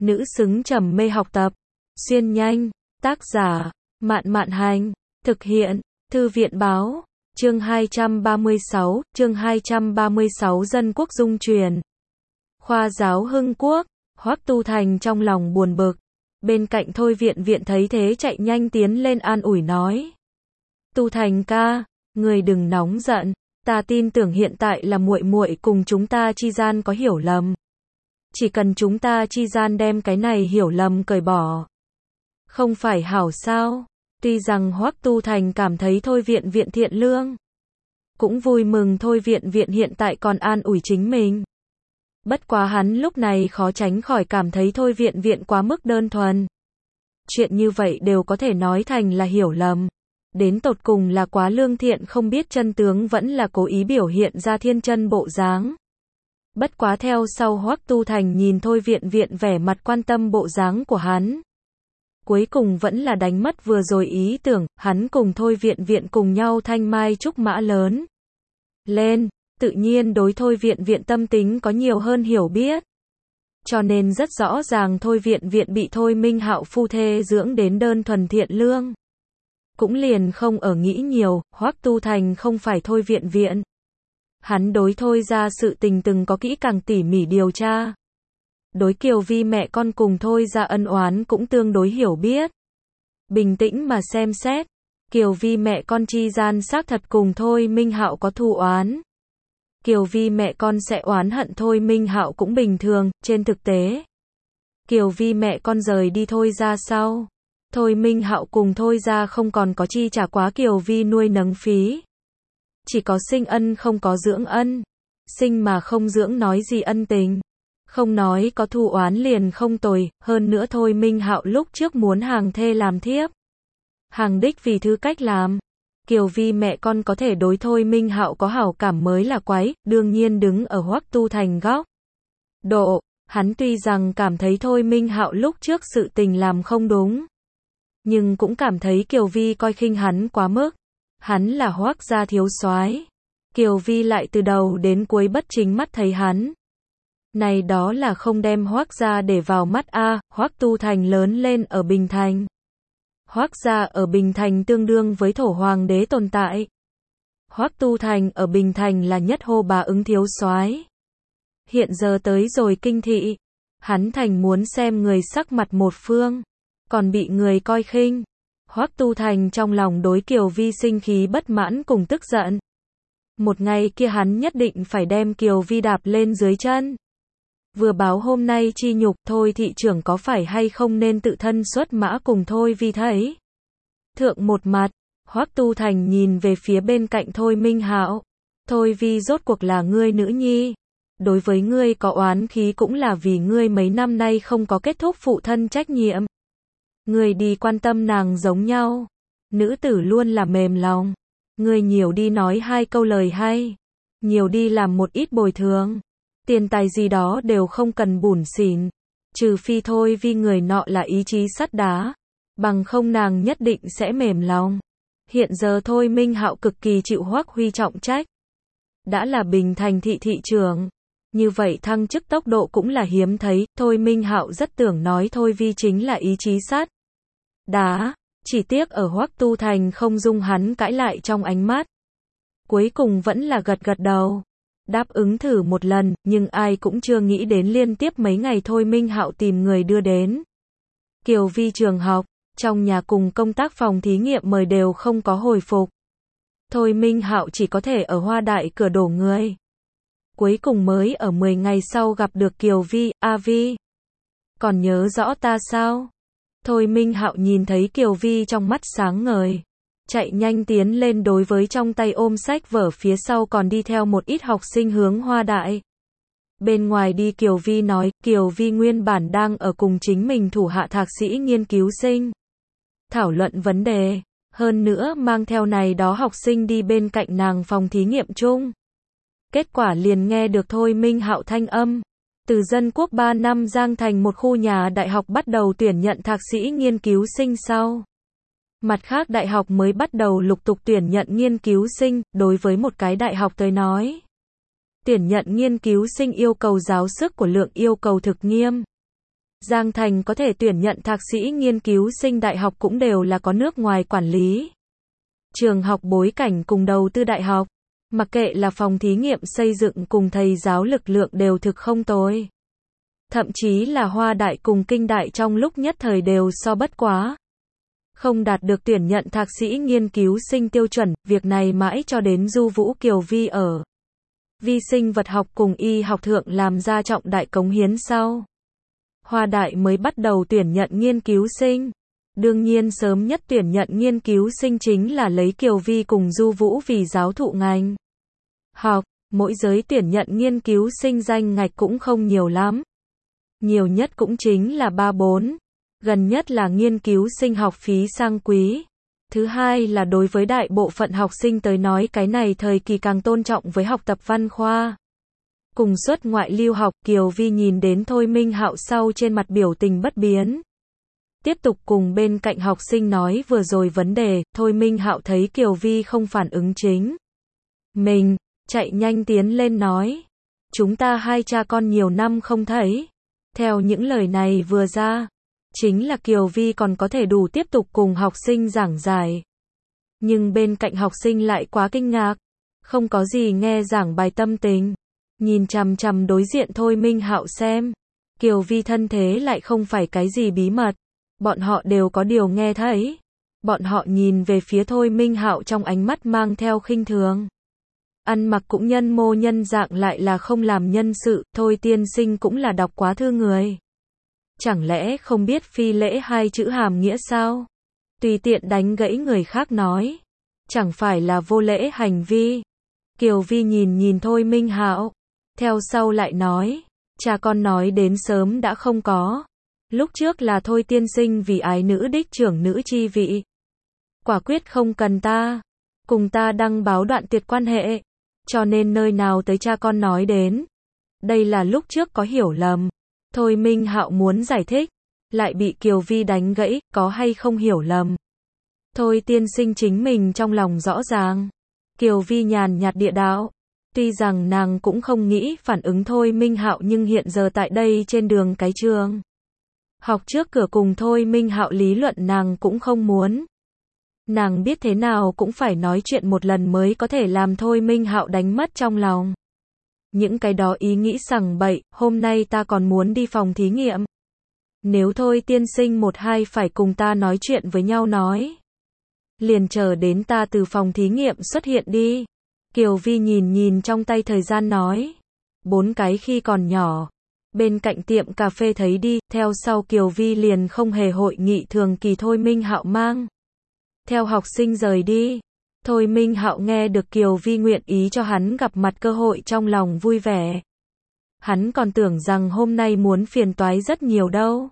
nữ xứng trầm mê học tập. Xuyên nhanh, tác giả, Mạn Mạn Hành, thực hiện, Thư viện Báo, chương 236 Dân Quốc Dung Truyền. Khoa giáo Hưng Quốc, Hoắc Tu Thành trong lòng buồn bực. Bên cạnh Thôi Viện thấy thế chạy nhanh tiến lên an ủi nói. Tu Thành ca, người đừng nóng giận, ta tin tưởng hiện tại là muội muội cùng chúng ta chi gian có hiểu lầm. Chỉ cần chúng ta chi gian đem cái này hiểu lầm cởi bỏ. Không phải hảo sao? Tuy rằng Hoắc Tu Thành cảm thấy Thôi Viện thiện lương, cũng vui mừng Thôi Viện hiện tại còn an ủi chính mình. Bất quá hắn lúc này khó tránh khỏi cảm thấy Thôi Viện quá mức đơn thuần. Chuyện như vậy đều có thể nói thành là hiểu lầm. Đến tột cùng là quá lương thiện không biết chân tướng vẫn là cố ý biểu hiện ra thiên chân bộ dáng. Bất quá theo sau Hoắc Tu Thành nhìn Thôi Viện vẻ mặt quan tâm bộ dáng của hắn. Cuối cùng vẫn là đánh mất vừa rồi ý tưởng, hắn cùng Thôi Viện cùng nhau thanh mai trúc mã lớn lên, tự nhiên đối Thôi Viện tâm tính có nhiều hơn hiểu biết. Cho nên rất rõ ràng Thôi Viện bị Thôi Minh Hạo phu thê dưỡng đến đơn thuần thiện lương. Cũng liền không ở nghĩ nhiều, Hoắc Tu Thành không phải Thôi Viện. Hắn đối Thôi ra sự tình từng có kỹ càng tỉ mỉ điều tra. Đối Kiều Vi mẹ con cùng Thôi ra ân oán cũng tương đối hiểu biết. Bình tĩnh mà xem xét, Kiều Vi mẹ con chi gian xác thật cùng Thôi Minh Hạo có thù oán. Kiều Vi mẹ con sẽ oán hận Thôi Minh Hạo cũng bình thường, trên thực tế. Kiều Vi mẹ con rời đi Thôi ra sau. Thôi Minh Hạo cùng Thôi ra không còn có chi trả quá Kiều Vi nuôi nấng phí. Chỉ có sinh ân không có dưỡng ân. Sinh mà không dưỡng nói gì ân tình. Không nói có thù oán liền không tồi, hơn nữa Thôi Minh Hạo lúc trước muốn hàng thê làm thiếp. Hàng đích vì thứ cách làm. Kiều Vi mẹ con có thể đối Thôi Minh Hạo có hảo cảm mới là quái, đương nhiên đứng ở Hoắc Tu Thành góc độ, hắn tuy rằng cảm thấy Thôi Minh Hạo lúc trước sự tình làm không đúng, nhưng cũng cảm thấy Kiều Vi coi khinh hắn quá mức. Hắn là Hoắc gia thiếu soái, Kiều Vi lại từ đầu đến cuối bất chính mắt thấy hắn. Này đó là không đem Hoắc gia để vào mắt a. Hoắc Tu Thành lớn lên ở Bình Thành. Hoắc gia ở Bình Thành tương đương với thổ hoàng đế tồn tại. Hoắc Tu Thành ở Bình Thành là nhất hô bá ứng thiếu soái. Hiện giờ tới rồi Kinh thị, hắn thành muốn xem người sắc mặt một phương, còn bị người coi khinh. Hoắc Tu Thành trong lòng đối Kiều Vi sinh khí bất mãn cùng tức giận. Một ngày kia hắn nhất định phải đem Kiều Vi đạp lên dưới chân. Vừa báo hôm nay chi nhục, Thôi thị trưởng có phải hay không nên tự thân xuất mã cùng Thôi Vi thấy thượng một mặt. Hoắc Tu Thành nhìn về phía bên cạnh Thôi Minh Hạo. Thôi Vi rốt cuộc là ngươi nữ nhi. Đối với ngươi có oán khí cũng là vì ngươi mấy năm nay không có kết thúc phụ thân trách nhiệm. Ngươi đi quan tâm nàng giống nhau. Nữ tử luôn là mềm lòng. Ngươi nhiều đi nói hai câu lời hay. Nhiều đi làm một ít bồi thường. Tiền tài gì đó đều không cần bủn xỉn. Trừ phi Thôi Vi người nọ là ý chí sắt đá. Bằng không nàng nhất định sẽ mềm lòng. Hiện giờ Thôi Minh Hạo cực kỳ chịu Hoắc Huy trọng trách. Đã là Bình Thành thị thị trưởng. Như vậy thăng chức tốc độ cũng là hiếm thấy. Thôi Minh Hạo rất tưởng nói Thôi Vi chính là ý chí sắt đá. Chỉ tiếc ở Hoắc Tu Thành không dung hắn cãi lại trong ánh mắt. Cuối cùng vẫn là gật đầu. Đáp ứng thử một lần, nhưng ai cũng chưa nghĩ đến liên tiếp mấy ngày Thôi Minh Hạo tìm người đưa đến Kiều Vi trường học, trong nhà cùng công tác phòng thí nghiệm mời đều không có hồi phục. Thôi Minh Hạo chỉ có thể ở Hoa Đại cửa đổ người. Cuối cùng mới ở 10 ngày sau gặp được Kiều Vi. A Vi, còn nhớ rõ ta sao? Thôi Minh Hạo nhìn thấy Kiều Vi trong mắt sáng ngời, chạy nhanh tiến lên đối với trong tay ôm sách vở phía sau còn đi theo một ít học sinh hướng Hoa Đại. Bên ngoài đi Kiều Vi nói, Kiều Vi nguyên bản đang ở cùng chính mình thủ hạ thạc sĩ nghiên cứu sinh thảo luận vấn đề, hơn nữa mang theo này đó học sinh đi bên cạnh nàng phòng thí nghiệm chung. Kết quả liền nghe được Thôi Minh Hạo thanh âm. Từ Dân Quốc 3 năm Giang Thành một khu nhà đại học bắt đầu tuyển nhận thạc sĩ nghiên cứu sinh sau. Mặt khác đại học mới bắt đầu lục tục tuyển nhận nghiên cứu sinh, đối với một cái đại học tới nói. Tuyển nhận nghiên cứu sinh yêu cầu giáo sức của lượng yêu cầu thực nghiêm. Giang Thành có thể tuyển nhận thạc sĩ nghiên cứu sinh đại học cũng đều là có nước ngoài quản lý. Trường học bối cảnh cùng đầu tư đại học, mặc kệ là phòng thí nghiệm xây dựng cùng thầy giáo lực lượng đều thực không tồi. Thậm chí là Hoa Đại cùng Kinh Đại trong lúc nhất thời đều so bất quá. Không đạt được tuyển nhận thạc sĩ nghiên cứu sinh tiêu chuẩn, việc này mãi cho đến Du Vũ Kiều Vi ở vi sinh vật học cùng y học thượng làm ra trọng đại cống hiến sau. Hoa Đại mới bắt đầu tuyển nhận nghiên cứu sinh. Đương nhiên sớm nhất tuyển nhận nghiên cứu sinh chính là lấy Kiều Vi cùng Du Vũ vì giáo thụ ngành học, mỗi giới tuyển nhận nghiên cứu sinh danh ngạch cũng không nhiều lắm. Nhiều nhất cũng chính là 3-4. Gần nhất là nghiên cứu sinh học phí sang quý. Thứ hai là đối với đại bộ phận học sinh tới nói cái này thời kỳ càng tôn trọng với học tập văn khoa. Cùng xuất ngoại lưu học, Kiều Vi nhìn đến Thôi Minh Hạo sau trên mặt biểu tình bất biến. Tiếp tục cùng bên cạnh học sinh nói vừa rồi vấn đề, Thôi Minh Hạo thấy Kiều Vi không phản ứng chính mình, chạy nhanh tiến lên nói. Chúng ta hai cha con nhiều năm không thấy. Theo những lời này vừa ra, chính là Kiều Vi còn có thể đủ tiếp tục cùng học sinh giảng giải. Nhưng bên cạnh học sinh lại quá kinh ngạc, không có gì nghe giảng bài tâm tình. Nhìn chằm chằm đối diện Thôi Minh Hạo xem. Kiều Vi thân thế lại không phải cái gì bí mật. Bọn họ đều có điều nghe thấy. Bọn họ nhìn về phía Thôi Minh Hạo trong ánh mắt mang theo khinh thường. Ăn mặc cũng nhân mô nhân dạng lại là không làm nhân sự, Thôi tiên sinh cũng là đọc quá thư người. Chẳng lẽ không biết phi lễ hai chữ hàm nghĩa sao? Tùy tiện đánh gãy người khác nói. Chẳng phải là vô lễ hành vi. Kiều Vi nhìn Thôi Minh Hạo. Theo sau lại nói. Cha con nói đến sớm đã không có. Lúc trước là Thôi tiên sinh vì ái nữ đích trưởng nữ chi vị. Quả quyết không cần ta. Cùng ta đăng báo đoạn tuyệt quan hệ. Cho nên nơi nào tới cha con nói đến. Đây là lúc trước có hiểu lầm. Thôi Minh Hạo muốn giải thích. Lại bị Kiều Vi đánh gãy, có hay không hiểu lầm. Thôi tiên sinh chính mình trong lòng rõ ràng. Kiều Vi nhàn nhạt địa đạo. Tuy rằng nàng cũng không nghĩ phản ứng Thôi Minh Hạo nhưng hiện giờ tại đây trên đường cái trường học trước cửa cùng Thôi Minh Hạo lý luận nàng cũng không muốn. Nàng biết thế nào cũng phải nói chuyện một lần mới có thể làm Thôi Minh Hạo đánh mất trong lòng. Những cái đó ý nghĩ sằng bậy, hôm nay ta còn muốn đi phòng thí nghiệm. Nếu Thôi tiên sinh 1-2 phải cùng ta nói chuyện với nhau nói. Liền chờ đến ta từ phòng thí nghiệm xuất hiện đi. Kiều Vi nhìn trong tay thời gian nói. 4 cái khi còn nhỏ. Bên cạnh tiệm cà phê thấy đi, theo sau Kiều Vi liền không hề hội nghị thường kỳ Thôi Minh Hạo mang. Theo học sinh rời đi. Thôi Minh Hạo nghe được Kiều Vi nguyện ý cho hắn gặp mặt cơ hội trong lòng vui vẻ. Hắn còn tưởng rằng hôm nay muốn phiền toái rất nhiều đâu.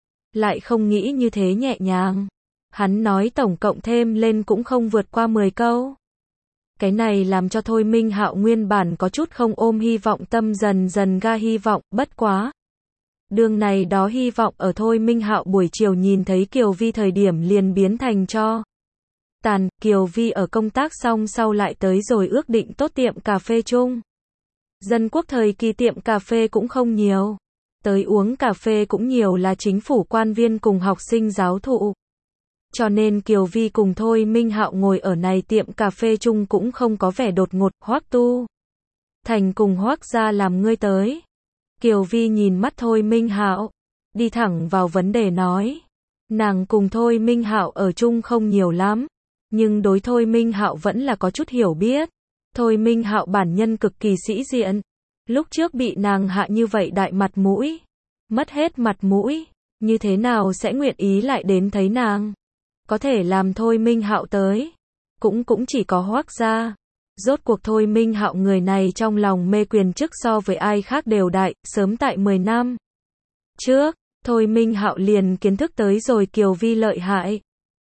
Lại không nghĩ như thế nhẹ nhàng. Hắn nói tổng cộng thêm lên cũng không vượt qua 10 câu. Cái này làm cho Thôi Minh Hạo nguyên bản có chút không ôm hy vọng tâm dần dần ga hy vọng, bất quá. Đường này đó hy vọng ở Thôi Minh Hạo buổi chiều nhìn thấy Kiều Vi thời điểm liền biến thành cho tàn. Kiều Vi ở công tác xong sau lại tới rồi ước định tốt tiệm cà phê chung. Dân quốc thời kỳ tiệm cà phê cũng không nhiều. Tới uống cà phê cũng nhiều là chính phủ quan viên cùng học sinh giáo thụ. Cho nên Kiều Vi cùng Thôi Minh Hạo ngồi ở này tiệm cà phê chung cũng không có vẻ đột ngột. Hoắc Tu Thành cùng Hoắc gia làm ngươi tới. Kiều Vi nhìn mắt Thôi Minh Hạo, đi thẳng vào vấn đề nói. Nàng cùng Thôi Minh Hạo ở chung không nhiều lắm, nhưng đối Thôi Minh Hạo vẫn là có chút hiểu biết. Thôi Minh Hạo bản nhân cực kỳ sĩ diện. Lúc trước bị nàng hạ như vậy đại mặt mũi, mất hết mặt mũi, như thế nào sẽ nguyện ý lại đến thấy nàng? Có thể làm Thôi Minh Hạo tới, cũng chỉ có Hoắc gia. Rốt cuộc Thôi Minh Hạo người này trong lòng mê quyền chức so với ai khác đều đại, sớm tại 10 năm trước, Thôi Minh Hạo liền kiến thức tới rồi Kiều Vi lợi hại.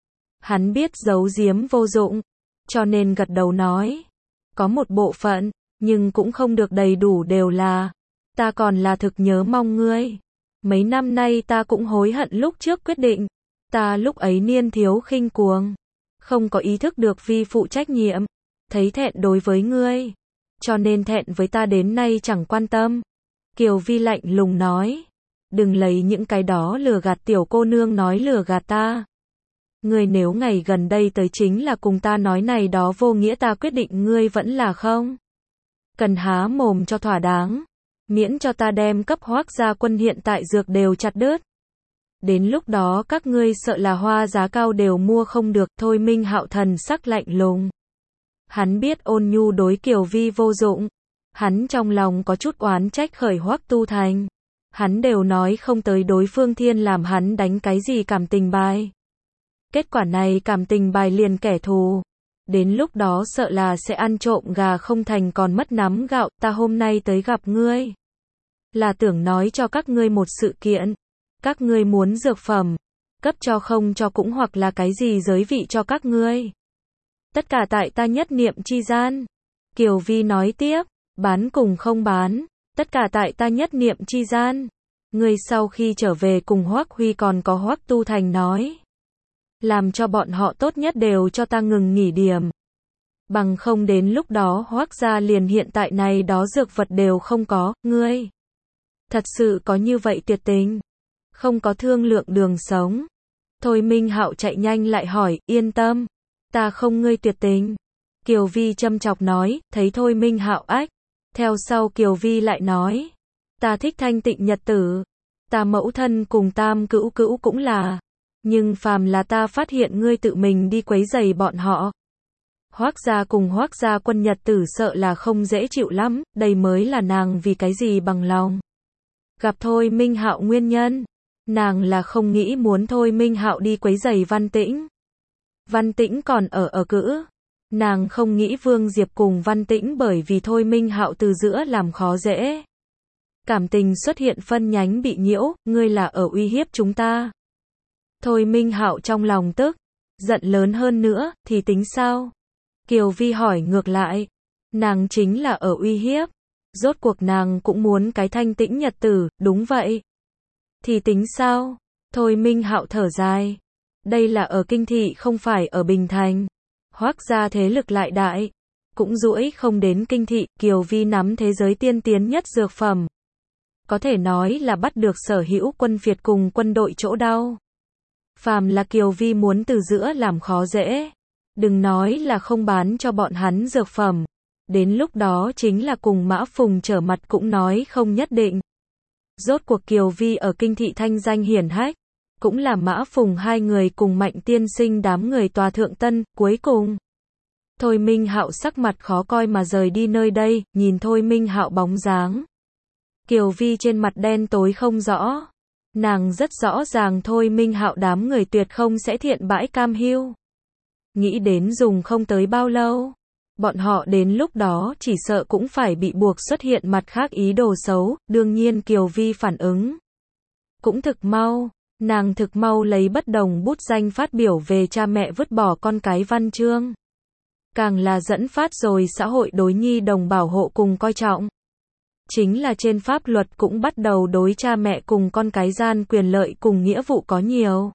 Hắn biết giấu giếm vô dụng, cho nên gật đầu nói. Có một bộ phận, nhưng cũng không được đầy đủ đều là. Ta còn là thực nhớ mong ngươi. Mấy năm nay ta cũng hối hận lúc trước quyết định. Ta lúc ấy niên thiếu khinh cuồng. Không có ý thức được vi phụ trách nhiệm. Thấy thẹn đối với ngươi. Cho nên thẹn với ta đến nay chẳng quan tâm. Kiều Vi lạnh lùng nói. đừng lấy những cái đó lừa gạt tiểu cô nương nói lừa gạt ta. Ngươi nếu ngày gần đây tới chính là cùng ta nói này đó vô nghĩa ta quyết định ngươi vẫn là không. Cần há mồm cho thỏa đáng. Miễn cho ta đem cấp Hoác gia quân hiện tại dược đều chặt đứt. Đến lúc đó các ngươi sợ là hoa giá cao đều mua không được. Thôi Minh Hạo thần sắc lạnh lùng. Hắn biết Ôn Nhu đối Kiều Vi vô dụng. Hắn trong lòng có chút oán trách khởi Hoắc Tu Thành. Hắn đều nói không tới đối phương thiên làm hắn đánh cái gì cảm tình bài. Kết quả này cảm tình bài liền kẻ thù. Đến lúc đó sợ là sẽ ăn trộm gà không thành còn mất nắm gạo. Ta hôm nay tới gặp ngươi là tưởng nói cho các ngươi một sự kiện. Các ngươi muốn dược phẩm, cấp cho không cho cũng hoặc là cái gì giới vị cho các ngươi. Tất cả tại ta nhất niệm chi gian. Kiều Vi nói tiếp, bán cùng không bán, tất cả tại ta nhất niệm chi gian. Ngươi sau khi trở về cùng Hoắc Huy còn có Hoắc Tu Thành nói. Làm cho bọn họ tốt nhất đều cho ta ngừng nghỉ điểm. Bằng không đến lúc đó Hoắc gia liền hiện tại này đó dược vật đều không có, ngươi. Thật sự có như vậy tuyệt tình. Không có thương lượng đường sống. Thôi Minh Hạo chạy nhanh lại hỏi, yên tâm. Ta không ngươi tuyệt tình. Kiều Vi châm chọc nói, thấy Thôi Minh Hạo ách. Theo sau Kiều Vi lại nói. Ta thích thanh tịnh nhật tử. Ta mẫu thân cùng tam cữu cữu cũng là. Nhưng phàm là ta phát hiện ngươi tự mình đi quấy rầy bọn họ. Hoác gia cùng Hoác gia quân nhật tử sợ là không dễ chịu lắm, đây mới là nàng vì cái gì bằng lòng. Gặp Thôi Minh Hạo nguyên nhân. Nàng là không nghĩ muốn Thôi Minh Hạo đi quấy rầy Văn Tĩnh. Văn Tĩnh còn ở cữ. Nàng không nghĩ Vương Diệp cùng Văn Tĩnh bởi vì Thôi Minh Hạo từ giữa làm khó dễ. Cảm tình xuất hiện phân nhánh bị nhiễu, ngươi là ở uy hiếp chúng ta. Thôi Minh Hạo trong lòng tức, giận lớn hơn nữa, thì tính sao? Kiều Vi hỏi ngược lại. Nàng chính là ở uy hiếp. Rốt cuộc nàng cũng muốn cái thanh tĩnh nhật tử, đúng vậy. Thì tính sao? Thôi Minh Hạo thở dài. Đây là ở kinh thị không phải ở Bình Thành. Hoác gia thế lực lại đại. Cũng duỗi không đến kinh thị, Kiều Vi nắm thế giới tiên tiến nhất dược phẩm. Có thể nói là bắt được sở hữu quân phiệt cùng quân đội chỗ đau. Phàm là Kiều Vi muốn từ giữa làm khó dễ. Đừng nói là không bán cho bọn hắn dược phẩm. Đến lúc đó chính là cùng Mã Phùng trở mặt cũng nói không nhất định. Rốt cuộc Kiều Vi ở kinh thị thanh danh hiển hách. Cũng là Mã Phùng hai người cùng Mạnh tiên sinh đám người tòa thượng tân, cuối cùng. Thôi Minh Hạo sắc mặt khó coi mà rời đi nơi đây, nhìn Thôi Minh Hạo bóng dáng. Kiều Vi trên mặt đen tối không rõ. Nàng rất rõ ràng Thôi Minh Hạo đám người tuyệt không sẽ thiện bãi cam hiu. Nghĩ đến dùng không tới bao lâu. Bọn họ đến lúc đó chỉ sợ cũng phải bị buộc xuất hiện mặt khác ý đồ xấu, đương nhiên Kiều Vi phản ứng. Cũng thực mau, nàng thực mau lấy bất đồng bút danh phát biểu về cha mẹ vứt bỏ con cái văn chương. Càng là dẫn phát rồi xã hội đối nhi đồng bảo hộ cùng coi trọng. Chính là trên pháp luật cũng bắt đầu đối cha mẹ cùng con cái gian quyền lợi cùng nghĩa vụ có nhiều.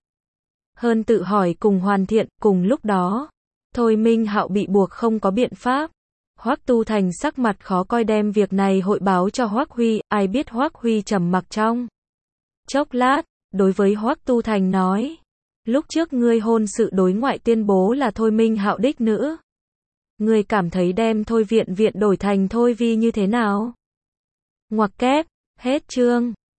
Hơn tự hỏi cùng hoàn thiện, cùng lúc đó. Thôi Minh Hạo bị buộc không có biện pháp. Hoắc Tu Thành sắc mặt khó coi đem việc này hội báo cho Hoắc Huy, ai biết Hoắc Huy trầm mặc trong chốc lát, đối với Hoắc Tu Thành nói. Lúc trước ngươi hôn sự đối ngoại tuyên bố là Thôi Minh Hạo đích nữ. Ngươi cảm thấy đem Thôi Viện Viện đổi thành Thôi Vi như thế nào? Ngoặc kép, hết chương.